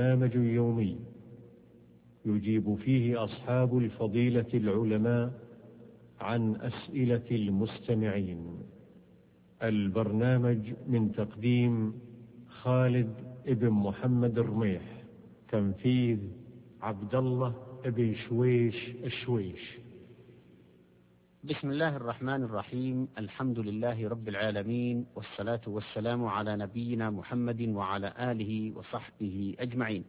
برنامج يومي يجيب فيه أصحاب الفضيلة العلماء عن أسئلة المستمعين. البرنامج من تقديم خالد ابن محمد الرميح، تنفيذ عبد الله ابن شويش الشويش. بسم الله الرحمن الرحيم. الحمد لله رب العالمين، والصلاة والسلام على نبينا محمد وعلى آله وصحبه أجمعين.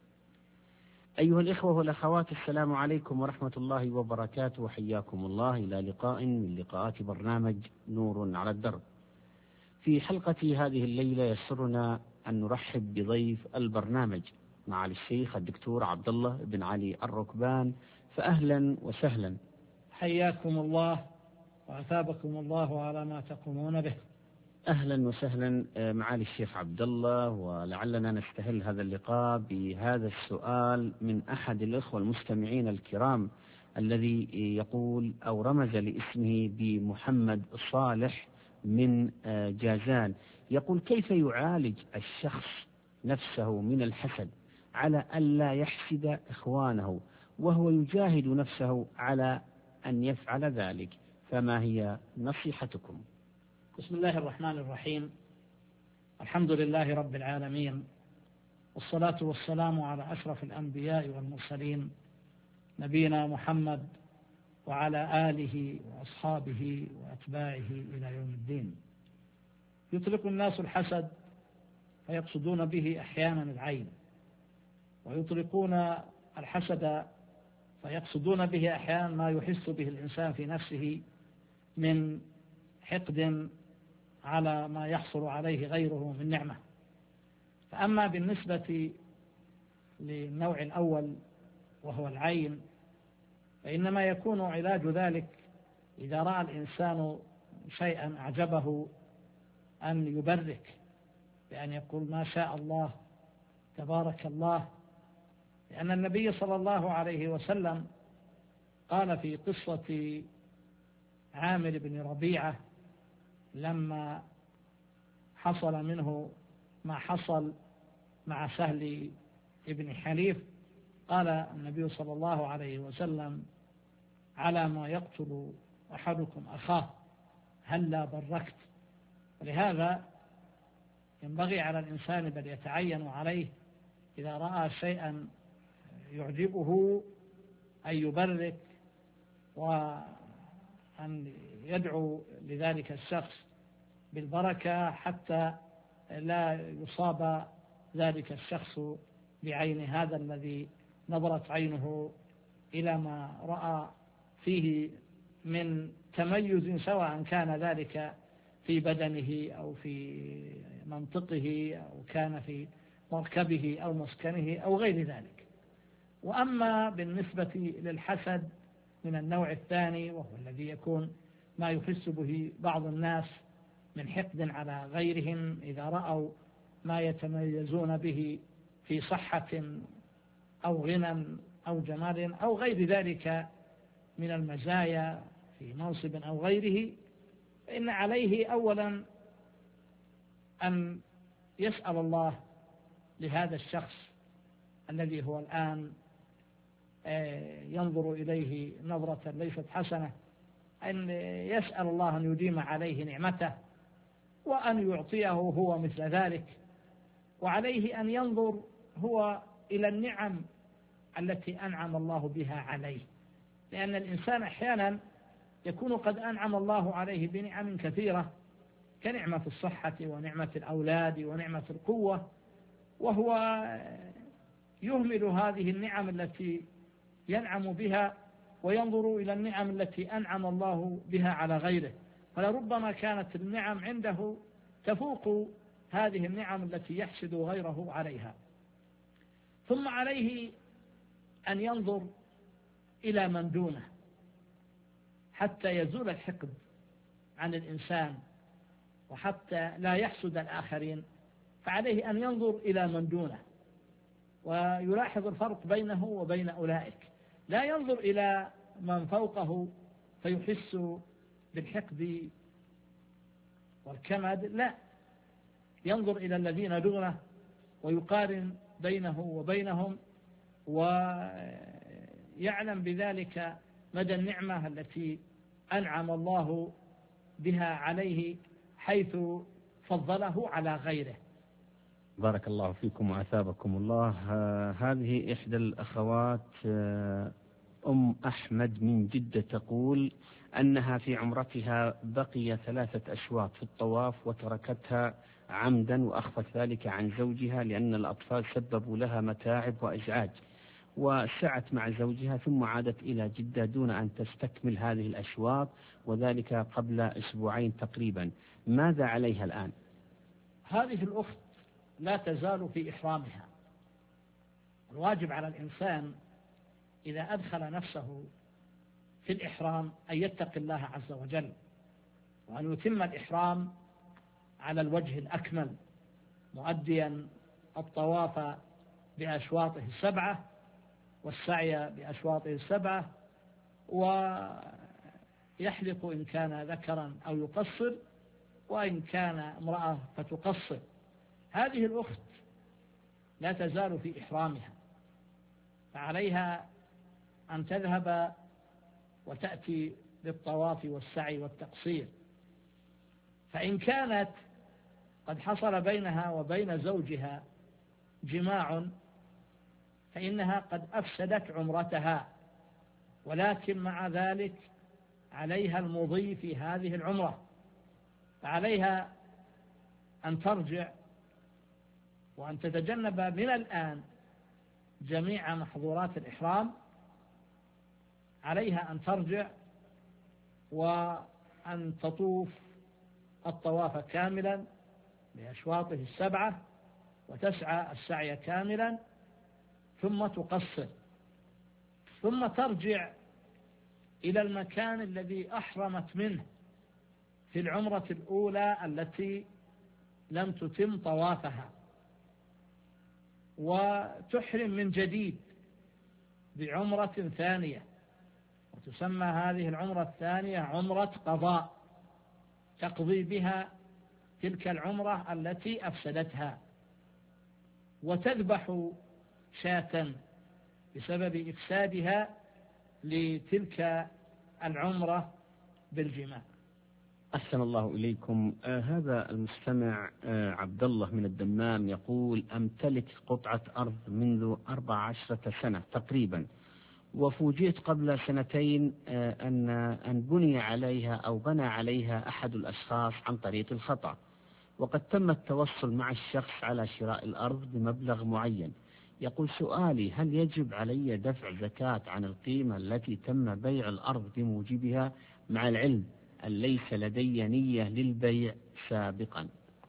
أيها الإخوة والأخوات، السلام عليكم ورحمة الله وبركاته، وحياكم الله إلى لقاء من لقاءات برنامج نور على الدرب. في حلقة هذه الليلة يسرنا أن نرحب بضيف البرنامج معالي الشيخ الدكتور عبد الله بن علي الركبان، فأهلا وسهلا. حياكم الله وأثابكم الله على ما تقومون به. أهلا وسهلا معالي الشيخ عبد الله، ولعلنا نستهل هذا اللقاء بهذا السؤال من أحد الإخوة المستمعين الكرام الذي يقول أو رمز لاسمه بمحمد صالح من جازان. يقول: كيف يعالج الشخص نفسه من الحسد على ألا يحسد إخوانه وهو يجاهد نفسه على أن يفعل ذلك؟ فما هي نصيحتكم؟ بسم الله الرحمن الرحيم. الحمد لله رب العالمين، والصلاة والسلام على أشرف الأنبياء والمرسلين، نبينا محمد وعلى آله وأصحابه وأتباعه إلى يوم الدين. يطلق الناس الحسد فيقصدون به أحيانا العين، ويطلقون الحسد فيقصدون به أحيانا ما يحس به الإنسان في نفسه من حقد على ما يحصل عليه غيره من نعمة. فأما بالنسبة للنوع الأول وهو العين، فإنما يكون علاج ذلك إذا رأى الإنسان شيئا أعجبه أن يبرك بأن يقول ما شاء الله تبارك الله، لأن النبي صلى الله عليه وسلم قال في قصة عامر بن ربيعة لما حصل منه ما حصل مع سهل بن حنيف، قال النبي صلى الله عليه وسلم: على ما يقتل أحدكم أخاه هلا بركت. ولهذا ينبغي على الإنسان بل يتعين عليه إذا رأى شيئا يعجبه أن يبرك وأن يدعو لذلك الشخص بالبركة حتى لا يصاب ذلك الشخص بعين هذا الذي نظرت عينه إلى ما رأى فيه من تميز، سواء كان ذلك في بدنه أو في منطقه أو كان في مركبه أو مسكنه أو غير ذلك. وأما بالنسبة للحسد من النوع الثاني، وهو الذي يكون ما يحس به بعض الناس من حقد على غيرهم إذا رأوا ما يتميزون به في صحة أو غنى أو جمال أو غير ذلك من المزايا في منصب أو غيره، فإن عليه أولا أن يسأل الله لهذا الشخص الذي هو الآن ينظر إليه نظرة ليست حسنة، أن يسأل الله أن يديم عليه نعمته وأن يعطيه هو مثل ذلك. وعليه أن ينظر هو إلى النعم التي أنعم الله بها عليه، لأن الإنسان أحيانا يكون قد أنعم الله عليه بنعم كثيرة كنعمة الصحة ونعمة الأولاد ونعمة القوة، وهو يهمل هذه النعم التي ينعم بها وينظر إلى النعم التي أنعم الله بها على غيره، فلربما كانت النعم عنده تفوق هذه النعم التي يحسد غيره عليها. ثم عليه أن ينظر إلى من دونه حتى يزول الحقد عن الإنسان وحتى لا يحسد الآخرين، فعليه أن ينظر إلى من دونه ويلاحظ الفرق بينه وبين أولئك، لا ينظر إلى من فوقه فيحس بالحقد والكمد، لا، ينظر إلى الذين دونه ويقارن بينه وبينهم، ويعلم بذلك مدى النعمة التي أنعم الله بها عليه حيث فضله على غيره. بارك الله فيكم وأثابكم الله. هذه إحدى الأخوات أم أحمد من جدة تقول أنها في عمرتها بقي 3 أشواط في الطواف وتركتها عمدا، وأخفت ذلك عن زوجها لأن الأطفال سببوا لها متاعب وإزعاج، وسعت مع زوجها ثم عادت إلى جدة دون أن تستكمل هذه الأشواط، وذلك قبل 2 أسبوع تقريبا. ماذا عليها الآن؟ هذه الأخت لا تزال في إحرامها. الواجب على الإنسان إذا أدخل نفسه في الإحرام أن يتقي الله عز وجل، وأن يتم الإحرام على الوجه الأكمل، مؤديا الطواف بأشواطه 7 والسعي بأشواطه 7، ويحلق إن كان ذكرا أو يقصر، وإن كان امرأة فتقصر. هذه الأخت لا تزال في إحرامها، فعليها أن تذهب وتأتي بالطواف والسعي والتقصير. فإن كانت قد حصل بينها وبين زوجها جماع فإنها قد أفسدت عمرتها، ولكن مع ذلك عليها المضي في هذه العمرة، فعليها أن ترجع وأن تتجنب من الآن جميع محظورات الإحرام. عليها أن ترجع وأن تطوف الطواف كاملا بأشواطه 7، وتسعى السعي كاملا، ثم تقصر، ثم ترجع إلى المكان الذي أحرمت منه في العمرة الأولى التي لم تتم طوافها، وتحرم من جديد بعمرة ثانية، وتسمى هذه العمرة الثانية عمرة قضاء، تقضي بها تلك العمرة التي أفسدتها، وتذبح شاة بسبب إفسادها لتلك العمرة بالجماع. أحسن الله إليكم. هذا المستمع عبد الله من الدمام يقول: أمتلك قطعة أرض منذ 14 سنة تقريبا، وفوجئت قبل 2 سنين أن بني عليها أو بنى عليها أحد الأشخاص عن طريق الخطأ، وقد تم التوصل مع الشخص على شراء الأرض بمبلغ معين. يقول: سؤالي: هل يجب علي دفع زكاة عن القيمة التي تم بيع الأرض بموجبها، مع العلم أن ليس لدي نية للبيع سابقا؟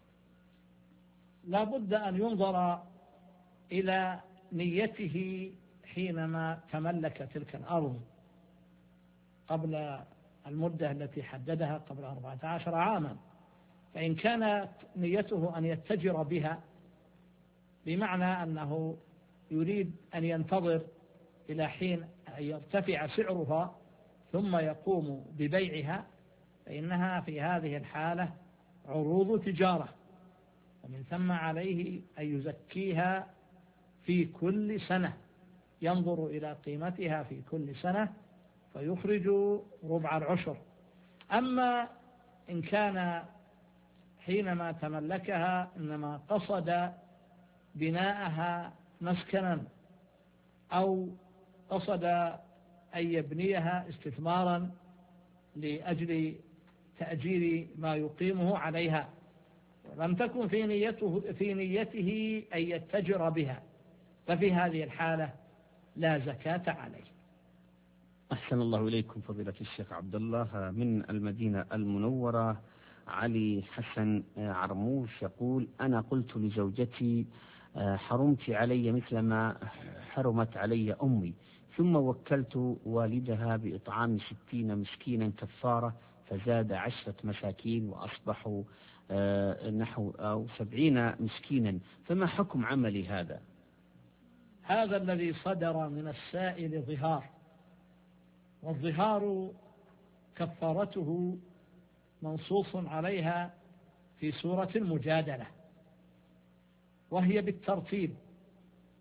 لا بد أن ينظر إلى نيته حينما تملك تلك الأرض قبل المدة التي حددها قبل 14 عاما. فإن كانت نيته أن يتجر بها، بمعنى أنه يريد أن ينتظر إلى حين أن يرتفع سعرها ثم يقوم ببيعها، فإنها في هذه الحالة عروض تجارة، ومن ثم عليه أن يزكيها في كل سنة، ينظر إلى قيمتها في كل سنة فيخرج ربع العشر. أما إن كان حينما تملكها إنما قصد بناءها مسكنا، أو قصد أن يبنيها استثمارا لأجل تأجير ما يقيمه عليها، ولم تكن في نيته أن يتجر بها، ففي هذه الحالة لا زكاة عليه. أحسن الله إليكم فضيلة الشيخ عبد الله. من المدينة المنورة علي حسن عرموش يقول: أنا قلت لزوجتي حرمت علي مثل ما حرمت علي أمي، ثم وكلت والدها بإطعام 60 مسكينا كفارة، فزاد 10 مساكين وأصبحوا نحو 70 مسكينا، فما حكم عملي هذا؟ هذا الذي صدر من السائل ظهار، والظهار كفارته منصوص عليها في سورة المجادلة، وهي بالترتيب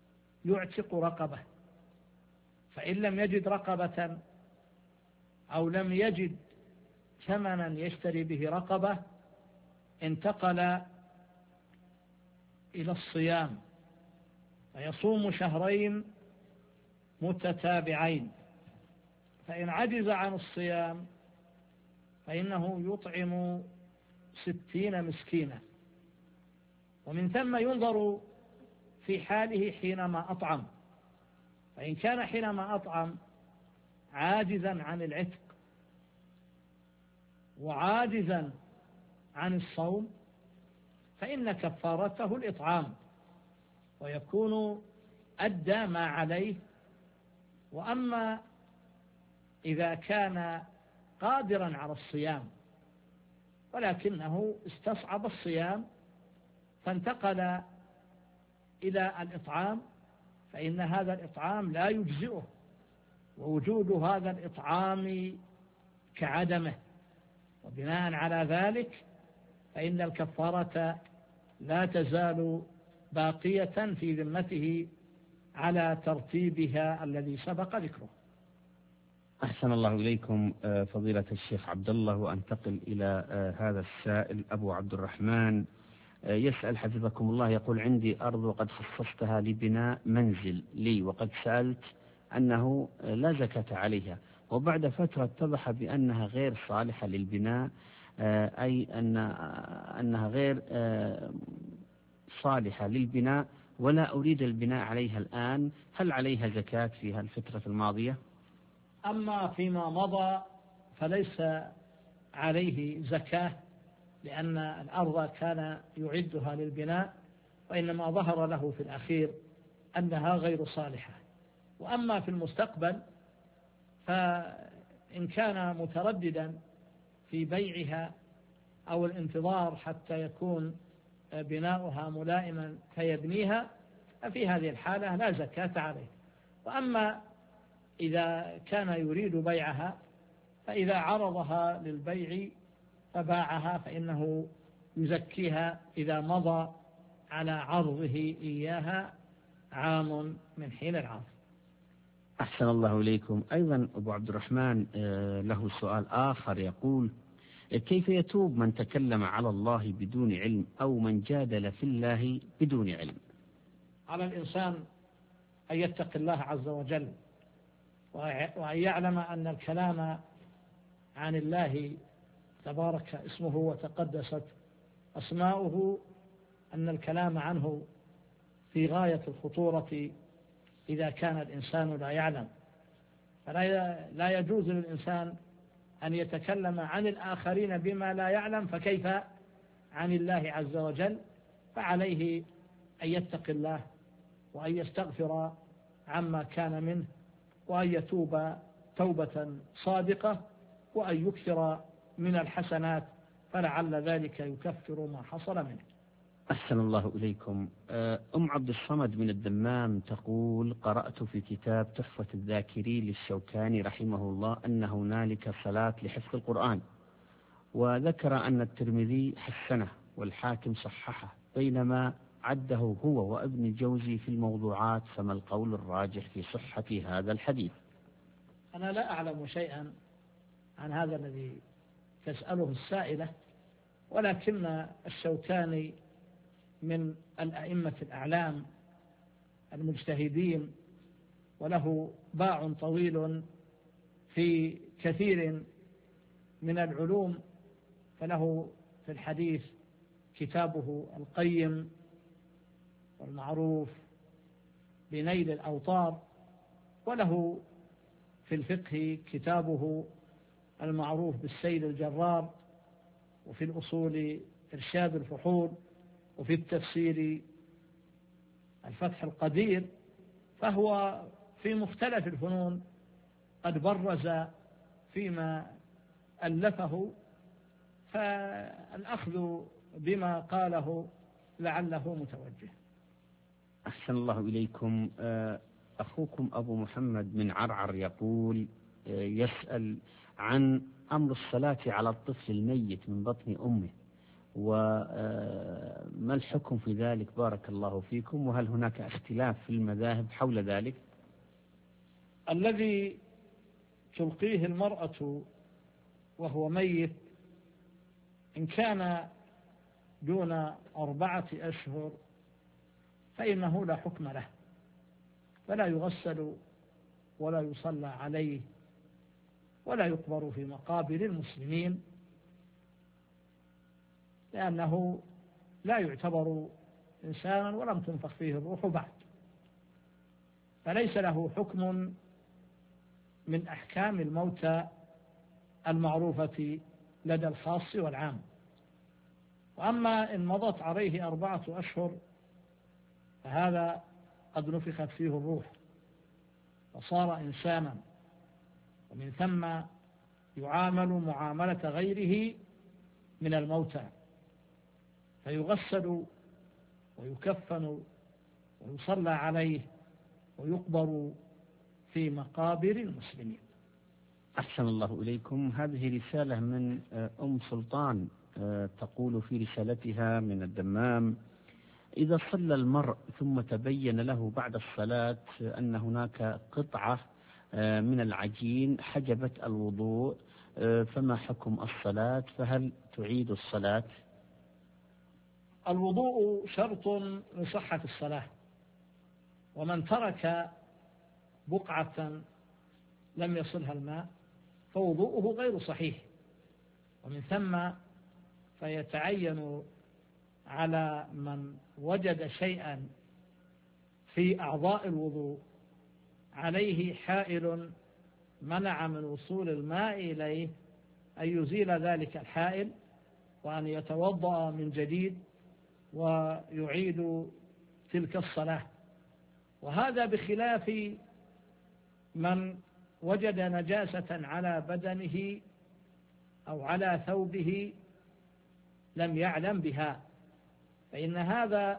يعتق رقبة، فإن لم يجد رقبة أو لم يجد ثمنا يشتري به رقبة انتقل إلى الصيام، فيصوم شهرين متتابعين، فإن عجز عن الصيام فإنه يطعم 60 مسكينا، ومن ثم ينظر في حاله حينما أطعم، فإن كان حينما أطعم عاجزا عن العتق وعاجزا عن الصوم فإن كفارته الإطعام، ويكون أدى ما عليه. وأما إذا كان قادرا على الصيام ولكنه استصعب الصيام فانتقل إلى الإطعام، فإن هذا الإطعام لا يجزئه، ووجود هذا الإطعام كعدمه، وبناء على ذلك فإن الكفارة لا تزال باقية في ذمته على ترتيبها الذي سبق ذكره. أحسن الله إليكم فضيلة الشيخ عبد الله، وأنتقل إلى هذا السائل أبو عبد الرحمن يسأل حفظكم الله، يقول: عندي أرض وقد خصصتها لبناء منزل لي، وقد سألت أنه لا زكاة عليها، وبعد فترة اتضح بأنها غير صالحة للبناء، أي أنها غير صالحة للبناء ولا أريد البناء عليها الآن، هل عليها زكاة في الفترة الماضية؟ أما فيما مضى فليس عليه زكاة، لأن الأرض كان يعدها للبناء، وإنما ظهر له في الأخير أنها غير صالحة. وأما في المستقبل فإن كان مترددا في بيعها أو الانتظار حتى يكون بناؤها ملائما فيبنيها، ففي هذه الحالة لا زكاة عليه. وأما إذا كان يريد بيعها فإذا عرضها للبيع فباعها فإنه يزكيها إذا مضى على عرضه إياها عام من حين العرض. أحسن الله إليكم. أيضا أبو عبد الرحمن له سؤال آخر، يقول: كيف يتوب من تكلم على الله بدون علم أو من جادل في الله بدون علم؟ على الإنسان أن يتقي الله عز وجل، وأن يعلم أن الكلام عن الله تبارك اسمه وتقدست أسماؤه، أن الكلام عنه في غاية الخطورة إذا كان الإنسان لا يعلم. فلا يجوز للإنسان أن يتكلم عن الآخرين بما لا يعلم، فكيف عن الله عز وجل؟ فعليه أن يتقي الله وأن يستغفر عما كان منه، وأن يتوب توبة صادقة، وأن يكثر من الحسنات، فلعل ذلك يكفر ما حصل منه. أحسن الله إليكم. أم عبد الصمد من الدمام تقول: قرأت في كتاب تحفة الذاكرين للشوكاني رحمه الله أن هنالك صلاة لحفظ القرآن، وذكر أن الترمذي حسنه والحاكم صححه، بينما عده هو وابن الجوزي في الموضوعات، فما القول الراجح في صحة هذا الحديث؟ أنا لا أعلم شيئا عن هذا الذي تسأله السائلة، ولكن الشوكاني من الأئمة الأعلام المجتهدين، وله باع طويل في كثير من العلوم، فله في الحديث كتابه القيم والمعروف بنيل الأوطار، وله في الفقه كتابه المعروف بالسيل الجرار، وفي الأصول إرشاد الفحول، وفي التفسير الفتح القدير، فهو في مختلف الفنون قد برز فيما ألفه، فالأخذ بما قاله لعله متوجه. أحسن الله إليكم. أخوكم أبو محمد من عرعر يقول، يسأل عن أمر الصلاة على الطفل الميت من بطن أمه، وما الحكم في ذلك بارك الله فيكم؟ وهل هناك اختلاف في المذاهب حول ذلك؟ الذي تلقيه المرأة وهو ميت إن كان دون 4 أشهر فإنه لا حكم له، فلا يغسل ولا يصلى عليه ولا يقبر في مقابر المسلمين، لأنه لا يعتبر إنسانا ولم تنفخ فيه الروح بعد، فليس له حكم من أحكام الموتى المعروفة لدى الخاص والعام. وأما إن مضت عليه 4 أشهر فهذا قد نفخت فيه الروح وصار إنسانا، ومن ثم يعامل معاملة غيره من الموتى، فيغسل ويكفن ويصلى عليه ويقبر في مقابر المسلمين. أحسن الله إليكم. هذه رسالة من أم سلطان تقول في رسالتها من الدمام: إذا صلى المرء ثم تبين له بعد الصلاة أن هناك قطعة من العجين حجبت الوضوء، فما حكم الصلاة؟ فهل تعيد الصلاة؟ الوضوء شرط لصحة الصلاة، ومن ترك بقعة لم يصلها الماء فوضوءه غير صحيح، ومن ثم فيتعين على من وجد شيئا في أعضاء الوضوء عليه حائل منع من وصول الماء إليه أن يزيل ذلك الحائل وأن يتوضأ من جديد ويعيد تلك الصلاة. وهذا بخلاف من وجد نجاسة على بدنه أو على ثوبه لم يعلم بها، فإن هذا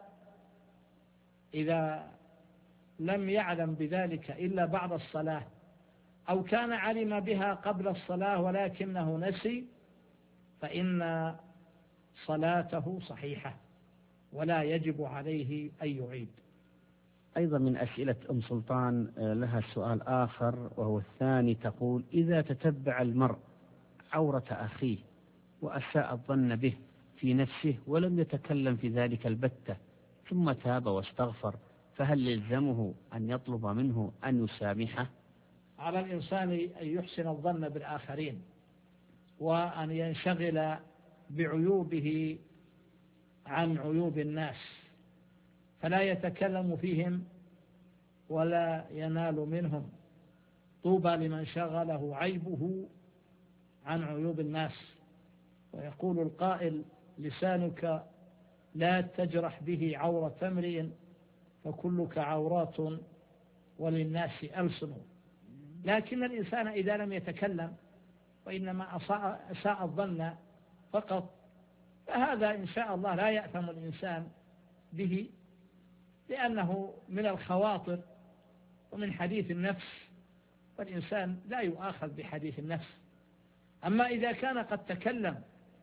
إذا لم يعلم بذلك إلا بعد الصلاة أو كان علم بها قبل الصلاة ولكنه نسي فإن صلاته صحيحة ولا يجب عليه أن يعيد. أيضا من أسئلة أم سلطان لها سؤال آخر وهو الثاني، تقول: إذا تتبع المرء عورة أخيه وأساء الظن به في نفسه ولم يتكلم في ذلك البتة ثم تاب واستغفر، فهل يلزمه أن يطلب منه أن يسامحه؟ على الإنسان أن يحسن الظن بالآخرين وأن ينشغل بعيوبه عن عيوب الناس، فلا يتكلم فيهم ولا ينال منهم. طوبى لمن شغله عيبه عن عيوب الناس. ويقول القائل: لسانك لا تجرح به عورة امرئ فكلك عورات وللناس ألسن. لكن الإنسان إذا لم يتكلم وإنما أساء الظن فقط فهذا إن شاء الله لا يأثم الإنسان به، لأنه من الخواطر ومن حديث النفس، والإنسان لا يؤاخذ بحديث النفس. أما إذا كان قد تكلم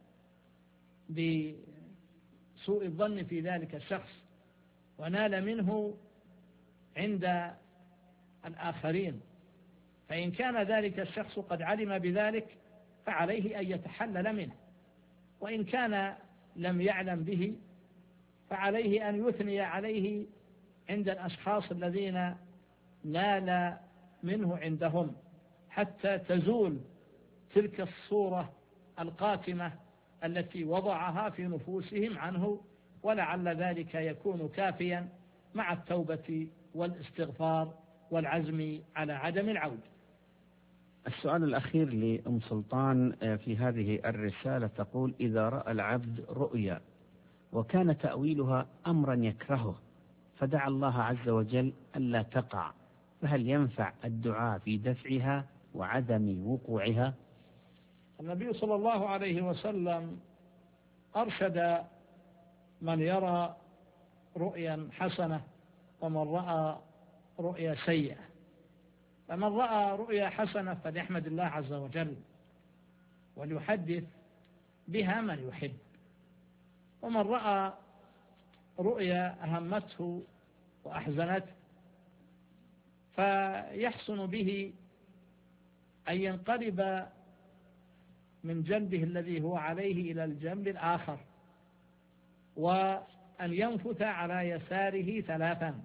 بسوء الظن في ذلك الشخص ونال منه عند الآخرين، فإن كان ذلك الشخص قد علم بذلك فعليه أن يتحلل منه، وإن كان لم يعلم به فعليه أن يثني عليه عند الأشخاص الذين نال منه عندهم حتى تزول تلك الصورة القاتمة التي وضعها في نفوسهم عنه، ولعل ذلك يكون كافيا مع التوبة والاستغفار والعزم على عدم العودة. السؤال الأخير لأم سلطان في هذه الرسالة تقول: إذا رأى العبد رؤيا وكان تأويلها أمرا يكرهه فدعا الله عز وجل ألا تقع، فهل ينفع الدعاء في دفعها وعدم وقوعها؟ النبي صلى الله عليه وسلم أرشد من يرى رؤيا حسنة ومن رأى رؤيا سيئة، فمن رأى رؤيا حسنة فليحمد الله عز وجل وليحدث بها من يحب، ومن رأى رؤيا أهمته وأحزنته فيحسن به أن ينقلب من جنبه الذي هو عليه إلى الجنب الآخر، وأن ينفث على يساره 3،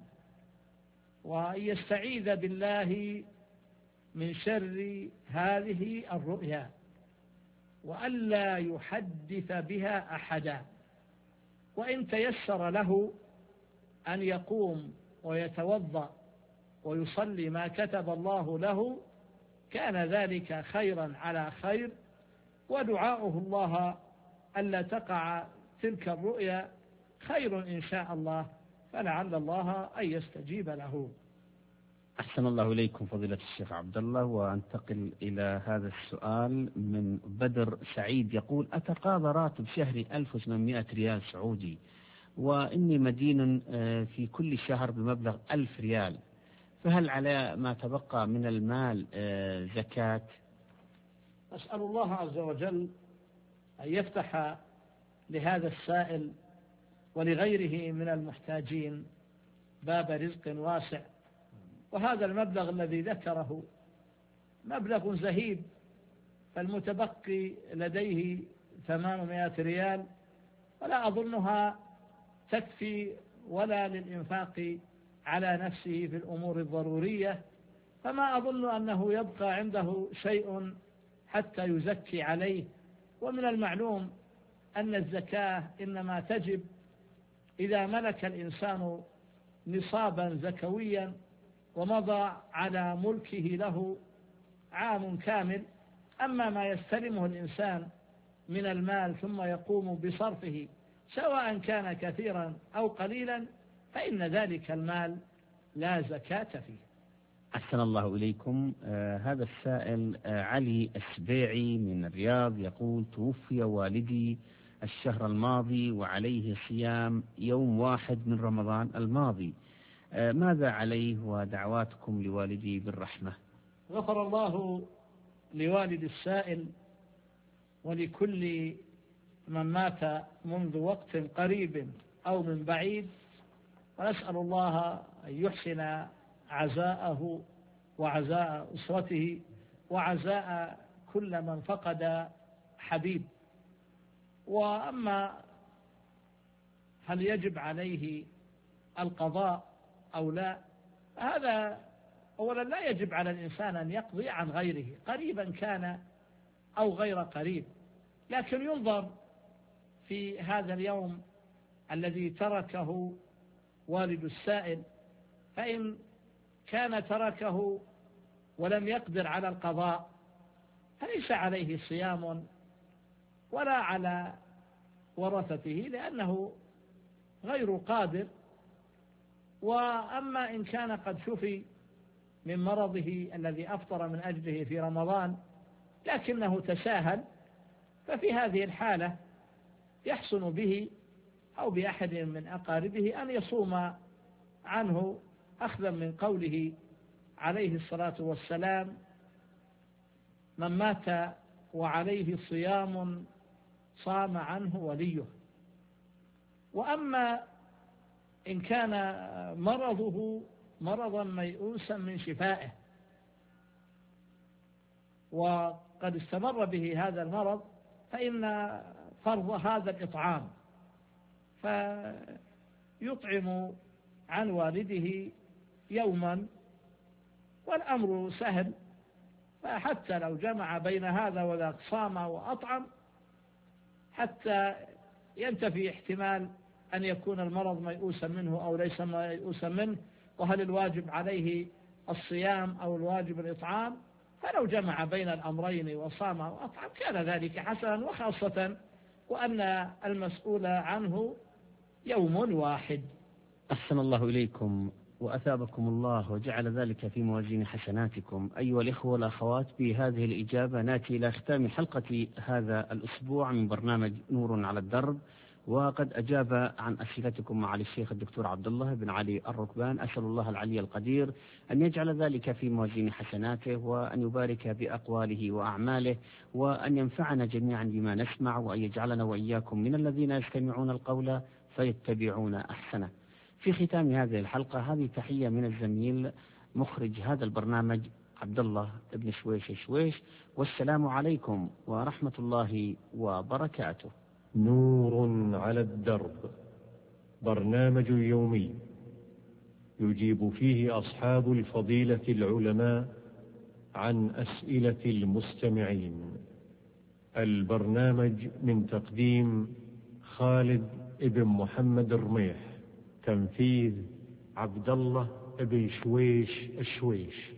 وأن يستعيذ بالله من شر هذه الرؤيا، وألا يحدث بها أحدا. وإن تيسر له أن يقوم ويتوضأ ويصلي ما كتب الله له كان ذلك خيرا على خير، ودعاؤه الله ألا تقع تلك الرؤيا خير إن شاء الله، فلعل الله أن يستجيب له. أحسن الله إليكم فضيلة الشيخ عبد الله. وأنتقل إلى هذا السؤال من بدر سعيد يقول: أتقاضى راتب شهري 1800 ريال سعودي، وإني مدين في كل شهر بمبلغ 1000 ريال، فهل على ما تبقى من المال زكاة؟ أسأل الله عز وجل أن يفتح لهذا السائل ولغيره من المحتاجين باب رزق واسع. وهذا المبلغ الذي ذكره مبلغ زهيد، فالمتبقي لديه 800 ريال، ولا أظنها تكفي ولا للإنفاق على نفسه في الأمور الضرورية، فما أظن أنه يبقى عنده شيء حتى يزكي عليه. ومن المعلوم أن الزكاة إنما تجب إذا ملك الإنسان نصابا زكويا ومضى على ملكه له عام كامل. أما ما يستلمه الإنسان من المال ثم يقوم بصرفه سواء كان كثيرا أو قليلا فإن ذلك المال لا زكاة فيه. أحسن الله إليكم. هذا السائل علي السبيعي من الرياض يقول: توفي والدي الشهر الماضي وعليه صيام يوم 1 من رمضان الماضي، ماذا عليه؟ ودعواتكم لوالدي بالرحمة. غفر الله لوالد السائل ولكل من مات منذ وقت قريب أو من بعيد، ونسأل الله أن يحسن عزاءه وعزاء أسرته وعزاء كل من فقد حبيب. وأما هل يجب عليه القضاء أو لا، هذا أولا لا يجب على الإنسان أن يقضي عن غيره قريبا كان أو غير قريب، لكن ينظر في هذا اليوم الذي تركه والد السائل، فإن كان تركه ولم يقدر على القضاء فليس عليه صيام ولا على ورثته لأنه غير قادر. وأما إن كان قد شفي من مرضه الذي أفطر من أجله في رمضان لكنه تساهل، ففي هذه الحالة يحسن به أو بأحد من أقاربه أن يصوم عنه، أخذا من قوله عليه الصلاة والسلام: من مات وعليه صيام صام عنه وليه. وأما إن كان مرضه مرضا ميؤوسا من شفائه وقد استمر به هذا المرض فإن فرض هذا الإطعام، فيطعم عن والده يوما والأمر سهل، فحتى لو جمع بين هذا وذاك صام وأطعم حتى ينتفي احتمال أن يكون المرض ميؤوسا منه أو ليس ميؤوسا منه، وهل الواجب عليه الصيام أو الواجب الإطعام، فلو جمع بين الأمرين وصام وأطعم كان ذلك حسنا، وخاصة وأن المسؤول عنه يوم واحد. أحسن الله إليكم وأثابكم الله وجعل ذلك في موازين حسناتكم. أيها الإخوة والأخوات، بهذه الإجابة نأتي إلى ختام حلقة هذا الأسبوع من برنامج نور على الدرب، وقد أجاب عن أسئلتكم معالي الشيخ الدكتور عبد الله بن علي الركبان. أسأل الله العلي القدير أن يجعل ذلك في موازين حسناته، وأن يبارك بأقواله وأعماله، وأن ينفعنا جميعا بما نسمع، وأن يجعلنا وإياكم من الذين يستمعون القول فيتبعون أحسنه. في ختام هذه الحلقة هذه تحية من الزميل مخرج هذا البرنامج عبد الله بن شويش، والسلام عليكم ورحمة الله وبركاته. نور على الدرب، برنامج يومي يجيب فيه أصحاب الفضيلة العلماء عن أسئلة المستمعين. البرنامج من تقديم خالد ابن محمد الرميح، تنفيذ عبد الله بن شويش.